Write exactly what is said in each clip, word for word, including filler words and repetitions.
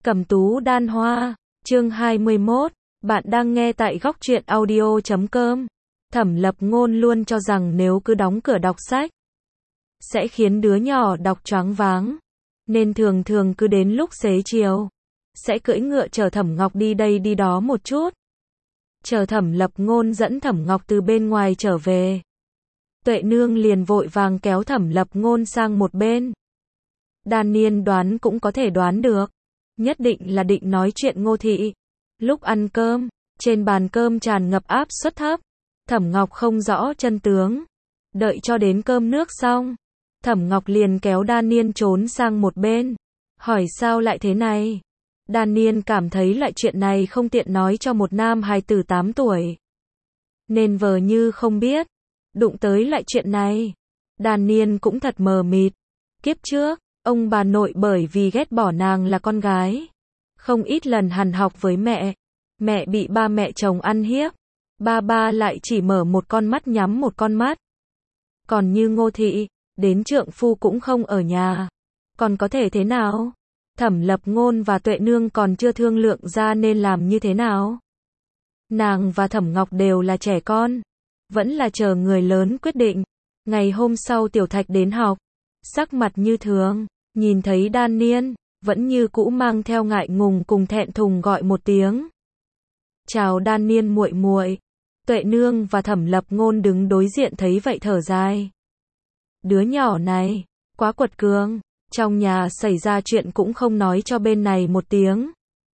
Cẩm tú đan hoa, chương hai mươi mốt, bạn đang nghe tại góc truyện audio chấm com. Thẩm Lập Ngôn luôn cho rằng nếu cứ đóng cửa đọc sách, sẽ khiến đứa nhỏ đọc choáng váng, nên thường thường cứ đến lúc xế chiều, sẽ cưỡi ngựa chở Thẩm Ngọc đi đây đi đó một chút. Chờ Thẩm Lập Ngôn dẫn Thẩm Ngọc từ bên ngoài trở về, Tuệ Nương liền vội vàng kéo Thẩm Lập Ngôn sang một bên. Đan Niên đoán cũng có thể đoán được, nhất định là định nói chuyện Ngô Thị. Lúc ăn cơm, trên bàn cơm tràn ngập áp suất thấp, Thẩm Ngọc không rõ chân tướng. Đợi cho đến cơm nước xong, Thẩm Ngọc liền kéo Đan Niên trốn sang một bên, hỏi sao lại thế này. Đan Niên cảm thấy loại chuyện này không tiện nói cho một nam hài tử tám tuổi, nên vờ như không biết. Đụng tới lại chuyện này, Đan Niên cũng thật mờ mịt. Kiếp trước, ông bà nội bởi vì ghét bỏ nàng là con gái, không ít lần hằn học với mẹ. Mẹ bị ba mẹ chồng ăn hiếp, ba ba lại chỉ mở một con mắt nhắm một con mắt. Còn như Ngô Thị, đến trượng phu cũng không ở nhà, còn có thể thế nào? Thẩm Lập Ngôn và Tuệ Nương còn chưa thương lượng ra nên làm như thế nào. Nàng và Thẩm Ngọc đều là trẻ con, vẫn là chờ người lớn quyết định. Ngày hôm sau Tiểu Thạch đến học, sắc mặt như thường, nhìn thấy Đan Niên, vẫn như cũ mang theo ngại ngùng cùng thẹn thùng gọi một tiếng. Chào Đan Niên muội muội. Tuệ Nương và Thẩm Lập Ngôn đứng đối diện thấy vậy thở dài. Đứa nhỏ này, quá quật cường, trong nhà xảy ra chuyện cũng không nói cho bên này một tiếng.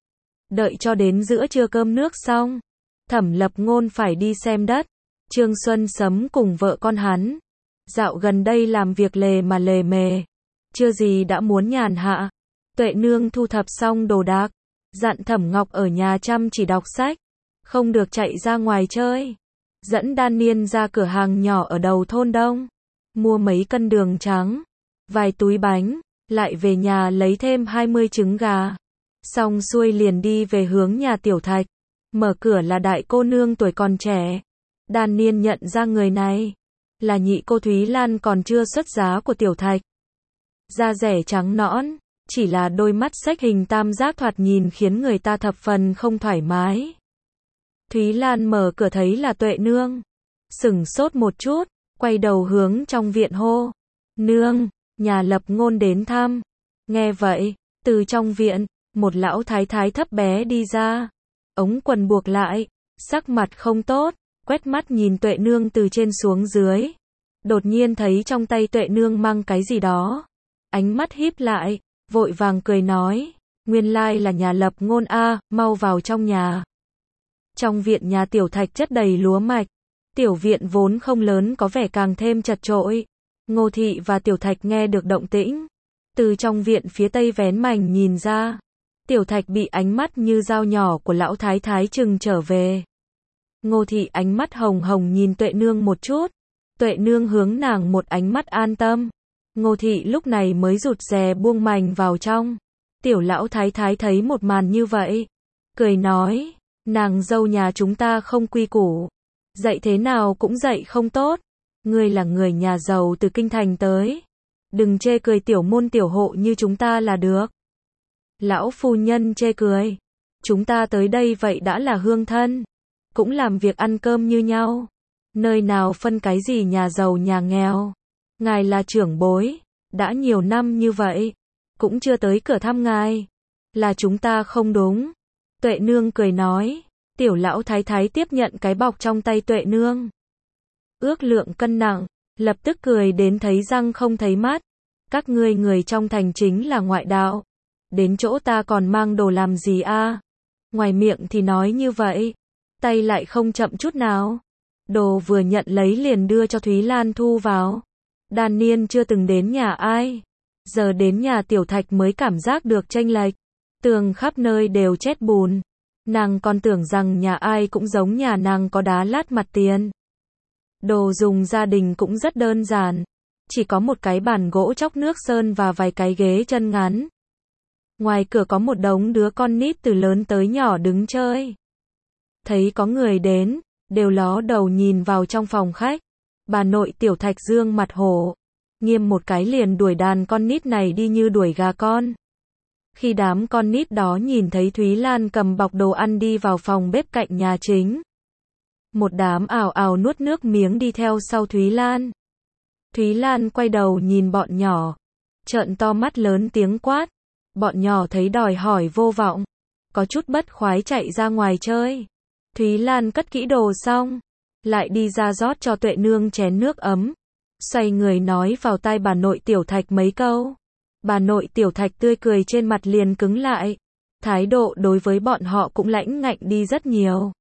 Đợi cho đến giữa trưa cơm nước xong, Thẩm Lập Ngôn phải đi xem đất. Trương Xuân Sấm cùng vợ con hắn, dạo gần đây làm việc lề mà lề mề, chưa gì đã muốn nhàn hạ. Tuệ Nương thu thập xong đồ đạc, dặn Thẩm Ngọc ở nhà chăm chỉ đọc sách, không được chạy ra ngoài chơi. Dẫn Đan Niên ra cửa hàng nhỏ ở đầu thôn Đông, mua mấy cân đường trắng, vài túi bánh, lại về nhà lấy thêm hai mươi trứng gà. Xong xuôi liền đi về hướng nhà Tiểu Thạch. Mở cửa là đại cô nương tuổi còn trẻ. Đan Niên nhận ra người này là nhị cô Thúy Lan còn chưa xuất giá của Tiểu Thạch. Da rẻ trắng nõn, chỉ là đôi mắt xếch hình tam giác thoạt nhìn khiến người ta thập phần không thoải mái. Thúy Lan mở cửa thấy là Tuệ Nương, sửng sốt một chút, quay đầu hướng trong viện hô. Nương, nhà Lập Ngôn đến thăm. Nghe vậy, từ trong viện, một lão thái thái thấp bé đi ra, ống quần buộc lại, sắc mặt không tốt, quét mắt nhìn Tuệ Nương từ trên xuống dưới. Đột nhiên thấy trong tay Tuệ Nương mang cái gì đó, ánh mắt híp lại, vội vàng cười nói, nguyên lai là nhà Lập Ngôn a, mau vào trong nhà. Trong viện nhà Tiểu Thạch chất đầy lúa mạch, tiểu viện vốn không lớn có vẻ càng thêm chật chội. Ngô Thị và Tiểu Thạch nghe được động tĩnh, từ trong viện phía tây vén mảnh nhìn ra. Tiểu Thạch bị ánh mắt như dao nhỏ của lão thái thái trừng trở về. Ngô Thị ánh mắt hồng hồng nhìn Tuệ Nương một chút, Tuệ Nương hướng nàng một ánh mắt an tâm. Ngô Thị lúc này mới rụt rè buông mành vào trong. Tiểu lão thái thái thấy một màn như vậy, cười nói, nàng dâu nhà chúng ta không quy củ, dạy thế nào cũng dạy không tốt. Ngươi là người nhà giàu từ kinh thành tới, đừng chê cười tiểu môn tiểu hộ như chúng ta là được. Lão phu nhân chê cười, chúng ta tới đây vậy đã là hương thân, cũng làm việc ăn cơm như nhau, nơi nào phân cái gì nhà giàu nhà nghèo. Ngài là trưởng bối, đã nhiều năm như vậy, cũng chưa tới cửa thăm ngài, là chúng ta không đúng. Tuệ Nương cười nói. Tiểu lão thái thái tiếp nhận cái bọc trong tay Tuệ Nương, ước lượng cân nặng, lập tức cười đến thấy răng không thấy mắt. Các ngươi người trong thành chính là ngoại đạo, đến chỗ ta còn mang đồ làm gì a? Ngoài miệng thì nói như vậy, tay lại không chậm chút nào. Đồ vừa nhận lấy liền đưa cho Thúy Lan thu vào. Đan Niên chưa từng đến nhà ai, giờ đến nhà Tiểu Thạch mới cảm giác được chênh lệch. Tường khắp nơi đều chét bùn, nàng còn tưởng rằng nhà ai cũng giống nhà nàng có đá lát mặt tiền. Đồ dùng gia đình cũng rất đơn giản, chỉ có một cái bàn gỗ tróc nước sơn và vài cái ghế chân ngắn. Ngoài cửa có một đống đứa con nít từ lớn tới nhỏ đứng chơi. Thấy có người đến, đều ló đầu nhìn vào trong phòng khách. Bà nội Tiểu Thạch dương mặt hổ, nghiêm một cái liền đuổi đàn con nít này đi như đuổi gà con. Khi đám con nít đó nhìn thấy Thúy Lan cầm bọc đồ ăn đi vào phòng bếp cạnh nhà chính, một đám ào ào nuốt nước miếng đi theo sau Thúy Lan. Thúy Lan quay đầu nhìn bọn nhỏ, trợn to mắt lớn tiếng quát. Bọn nhỏ thấy đòi hỏi vô vọng, có chút bất khoái chạy ra ngoài chơi. Thúy Lan cất kỹ đồ xong, lại đi ra rót cho Tuệ Nương chén nước ấm, xoay người nói vào tai bà nội Tiểu Thạch mấy câu. Bà nội Tiểu Thạch tươi cười trên mặt liền cứng lại, thái độ đối với bọn họ cũng lãnh ngạnh đi rất nhiều.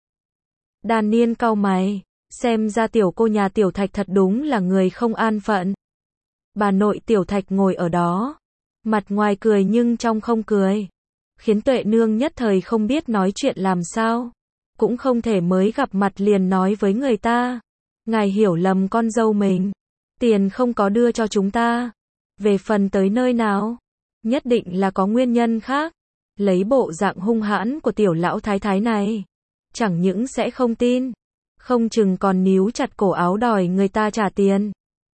Đan Niên cau mày, xem ra tiểu cô nhà Tiểu Thạch thật đúng là người không an phận. Bà nội Tiểu Thạch ngồi ở đó, mặt ngoài cười nhưng trong không cười, khiến Tuệ Nương nhất thời không biết nói chuyện làm sao, cũng không thể mới gặp mặt liền nói với người ta, ngài hiểu lầm con dâu mình, tiền không có đưa cho chúng ta, về phần tới nơi nào, nhất định là có nguyên nhân khác. Lấy bộ dạng hung hãn của tiểu lão thái thái này, chẳng những sẽ không tin, không chừng còn níu chặt cổ áo đòi người ta trả tiền.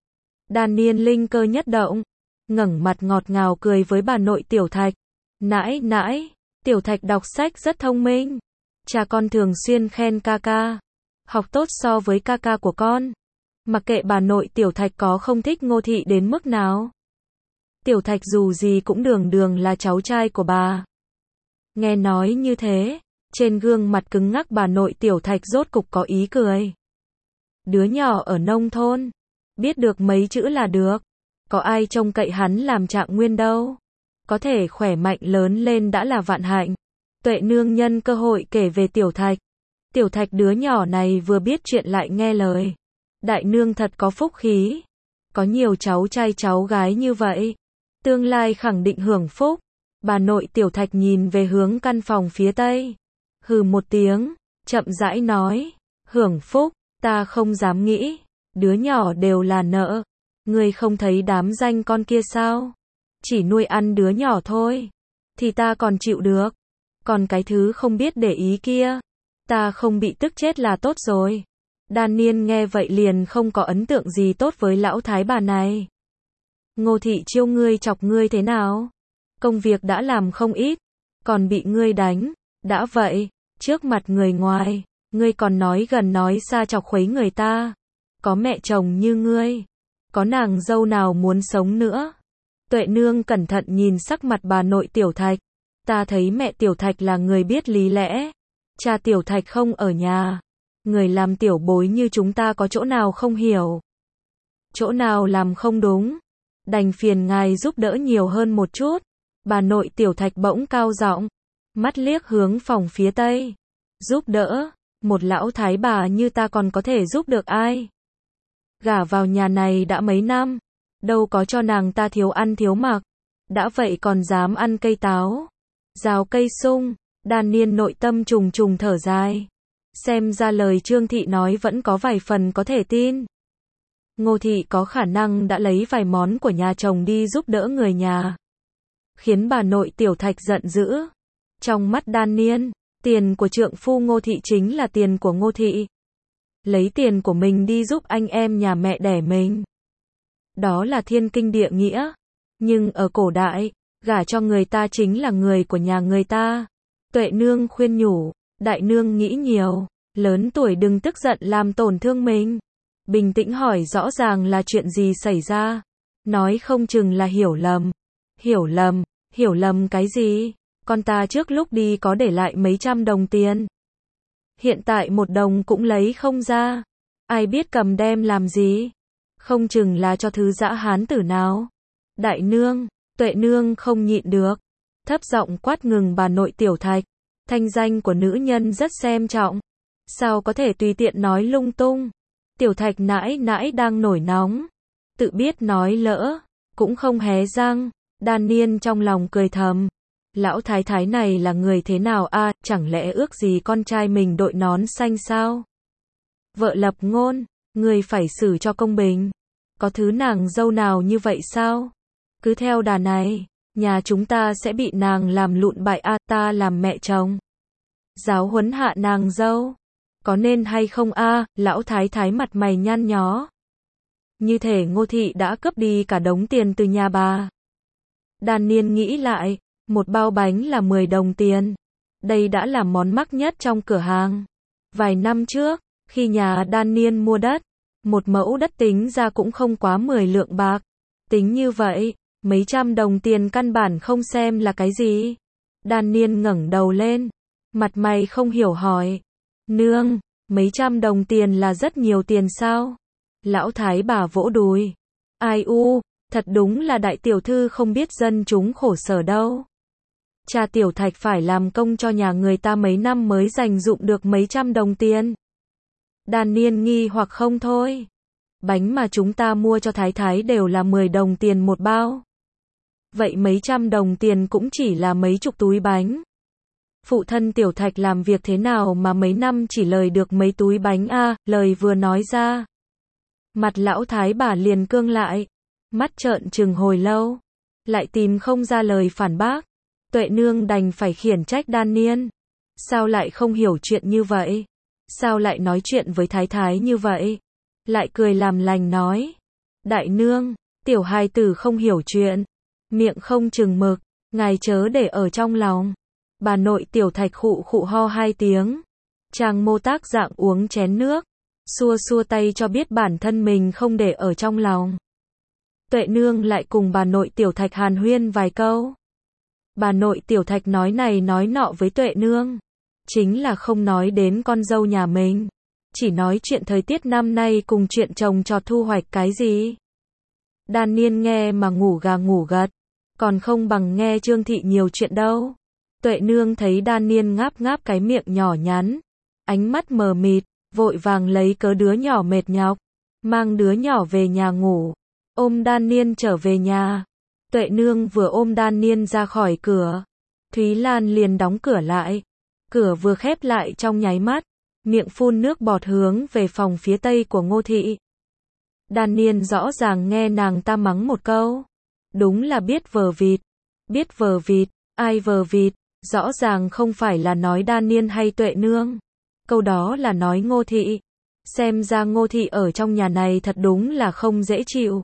Đan Niên linh cơ nhất động, ngẩng mặt ngọt ngào cười với bà nội Tiểu Thạch. Nãi nãi, Tiểu Thạch đọc sách rất thông minh, cha con thường xuyên khen ca ca, học tốt so với ca ca của con. Mặc kệ bà nội Tiểu Thạch có không thích Ngô Thị đến mức nào, Tiểu Thạch dù gì cũng đường đường là cháu trai của bà. Nghe nói như thế, trên gương mặt cứng ngắc bà nội Tiểu Thạch rốt cục có ý cười. Đứa nhỏ ở nông thôn, biết được mấy chữ là được, có ai trông cậy hắn làm trạng nguyên đâu. Có thể khỏe mạnh lớn lên đã là vạn hạnh. Tuệ Nương nhân cơ hội kể về Tiểu Thạch. Tiểu Thạch đứa nhỏ này vừa biết chuyện lại nghe lời. Đại nương thật có phúc khí, có nhiều cháu trai cháu gái như vậy, tương lai khẳng định hưởng phúc. Bà nội Tiểu Thạch nhìn về hướng căn phòng phía tây, hừ một tiếng, chậm rãi nói, hưởng phúc, ta không dám nghĩ, đứa nhỏ đều là nợ, ngươi không thấy đám danh con kia sao, chỉ nuôi ăn đứa nhỏ thôi, thì ta còn chịu được, còn cái thứ không biết để ý kia, ta không bị tức chết là tốt rồi. Đan Niên nghe vậy liền không có ấn tượng gì tốt với lão thái bà này. Ngô Thị chiêu ngươi chọc ngươi thế nào? Công việc đã làm không ít, còn bị ngươi đánh, đã vậy, trước mặt người ngoài, ngươi còn nói gần nói xa chọc khuấy người ta. Có mẹ chồng như ngươi, có nàng dâu nào muốn sống nữa? Tuệ Nương cẩn thận nhìn sắc mặt bà nội Tiểu Thạch, ta thấy mẹ Tiểu Thạch là người biết lý lẽ, cha Tiểu Thạch không ở nhà, người làm tiểu bối như chúng ta có chỗ nào không hiểu, chỗ nào làm không đúng, đành phiền ngài giúp đỡ nhiều hơn một chút. Bà nội Tiểu Thạch bỗng cao giọng, mắt liếc hướng phòng phía tây. Giúp đỡ, một lão thái bà như ta còn có thể giúp được ai? Gả vào nhà này đã mấy năm, đâu có cho nàng ta thiếu ăn thiếu mặc, đã vậy còn dám ăn cây táo, rào cây sung. Đan Niên nội tâm trùng trùng thở dài, xem ra lời Trương Thị nói vẫn có vài phần có thể tin. Ngô Thị có khả năng đã lấy vài món của nhà chồng đi giúp đỡ người nhà, khiến bà nội Tiểu Thạch giận dữ. Trong mắt Đan Niên, tiền của trượng phu Ngô Thị chính là tiền của Ngô Thị, lấy tiền của mình đi giúp anh em nhà mẹ đẻ mình, đó là thiên kinh địa nghĩa. Nhưng ở cổ đại, gả cho người ta chính là người của nhà người ta. Tuệ Nương khuyên nhủ, đại nương nghĩ nhiều, lớn tuổi đừng tức giận làm tổn thương mình, bình tĩnh hỏi rõ ràng là chuyện gì xảy ra, nói không chừng là hiểu lầm. Hiểu lầm, hiểu lầm cái gì? Con ta trước lúc đi có để lại mấy trăm đồng tiền, hiện tại một đồng cũng lấy không ra, ai biết cầm đem làm gì, không chừng là cho thứ dã hán tử nào. Đại nương, Tuệ Nương không nhịn được, thấp giọng quát ngừng bà nội Tiểu Thạch, thanh danh của nữ nhân rất xem trọng, sao có thể tùy tiện nói lung tung. Tiểu Thạch nãi nãi đang nổi nóng, tự biết nói lỡ, cũng không hé răng. Đan Niên trong lòng cười thầm, lão thái thái này là người thế nào a, à, chẳng lẽ ước gì con trai mình đội nón xanh sao? Vợ lập ngôn, người phải xử cho công bình, có thứ nàng dâu nào như vậy sao? Cứ theo đà này, nhà chúng ta sẽ bị nàng làm lụn bại a, à, ta làm mẹ chồng, giáo huấn hạ nàng dâu, có nên hay không a? À, lão thái thái mặt mày nhăn nhó, như thể Ngô Thị đã cướp đi cả đống tiền từ nhà bà. Đan Niên nghĩ lại, Một bao bánh là mười đồng tiền. Đây đã là món mắc nhất trong cửa hàng. Vài năm trước, khi nhà đan niên mua đất, một mẫu đất tính ra cũng không quá mười lượng bạc. Tính như vậy, mấy trăm đồng tiền căn bản không xem là cái gì. Đan niên ngẩng đầu lên, mặt mày không hiểu hỏi. Nương, mấy trăm đồng tiền là rất nhiều tiền sao? Lão thái bà vỗ đùi. Ai u, thật đúng là đại tiểu thư không biết dân chúng khổ sở đâu. Cha Tiểu Thạch phải làm công cho nhà người ta mấy năm mới dành dụm được mấy trăm đồng tiền. Đan niên nghi hoặc không thôi. Bánh mà chúng ta mua cho thái thái đều là mười đồng tiền một bao. Vậy mấy trăm đồng tiền cũng chỉ là mấy chục túi bánh. Phụ thân Tiểu Thạch làm việc thế nào mà mấy năm chỉ lời được mấy túi bánh a? À, lời vừa nói ra. Mặt lão thái bà liền cương lại. Mắt trợn trừng hồi lâu. Lại tìm không ra lời phản bác. Tuệ nương đành phải khiển trách đan niên. Sao lại không hiểu chuyện như vậy? Sao lại nói chuyện với thái thái như vậy? Lại cười làm lành nói. Đại nương, tiểu hài tử không hiểu chuyện. Miệng không chừng mực, ngài chớ để ở trong lòng. Bà nội Tiểu Thạch khụ khụ ho hai tiếng. Chàng mô tác dạng uống chén nước. Xua xua tay cho biết bản thân mình không để ở trong lòng. Tuệ nương lại cùng bà nội Tiểu Thạch hàn huyên vài câu. Bà nội Tiểu Thạch nói này nói nọ với Tuệ nương. Chính là không nói đến con dâu nhà mình. Chỉ nói chuyện thời tiết năm nay cùng chuyện trồng trọt thu hoạch cái gì. Đan niên nghe mà ngủ gà ngủ gật. Còn không bằng nghe Trương Thị nhiều chuyện đâu. Tuệ nương thấy đan niên ngáp ngáp cái miệng nhỏ nhắn. Ánh mắt mờ mịt, vội vàng lấy cớ đứa nhỏ mệt nhọc. Mang đứa nhỏ về nhà ngủ. Ôm đan niên trở về nhà. Tuệ nương vừa ôm đan niên ra khỏi cửa. Thúy Lan liền đóng cửa lại. Cửa vừa khép lại trong nháy mắt. Miệng phun nước bọt hướng về phòng phía tây của Ngô Thị. Đan niên rõ ràng nghe nàng ta mắng một câu. Đúng là biết vờ vịt. Biết vờ vịt, ai vờ vịt, rõ ràng không phải là nói đan niên hay Tuệ nương. Câu đó là nói Ngô Thị. Xem ra Ngô Thị ở trong nhà này thật đúng là không dễ chịu.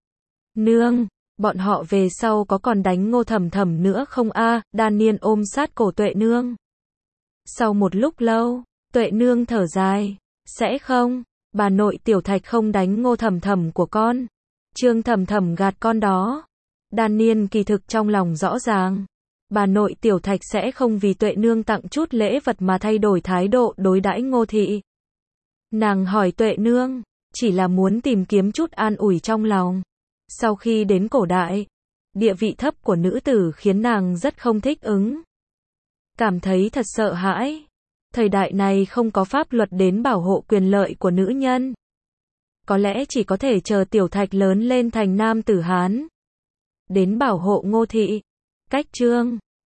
Nương, bọn họ về sau có còn đánh Ngô Thẩm Thẩm nữa không a? À, đan niên ôm sát cổ Tuệ nương. Sau một lúc lâu, Tuệ nương thở dài. Sẽ không, bà nội Tiểu Thạch không đánh Ngô Thẩm Thẩm của con. Trương Thẩm Thẩm gạt con đó. Đan niên kỳ thực trong lòng rõ ràng. Bà nội Tiểu Thạch sẽ không vì Tuệ nương tặng chút lễ vật mà thay đổi thái độ đối đãi Ngô Thị. Nàng hỏi Tuệ nương, chỉ là muốn tìm kiếm chút an ủi trong lòng. Sau khi đến cổ đại, địa vị thấp của nữ tử khiến nàng rất không thích ứng. Cảm thấy thật sợ hãi. Thời đại này không có pháp luật đến bảo hộ quyền lợi của nữ nhân. Có lẽ chỉ có thể chờ Tiểu Thạch lớn lên thành nam tử Hán. Đến bảo hộ Ngô Thị. Cách chương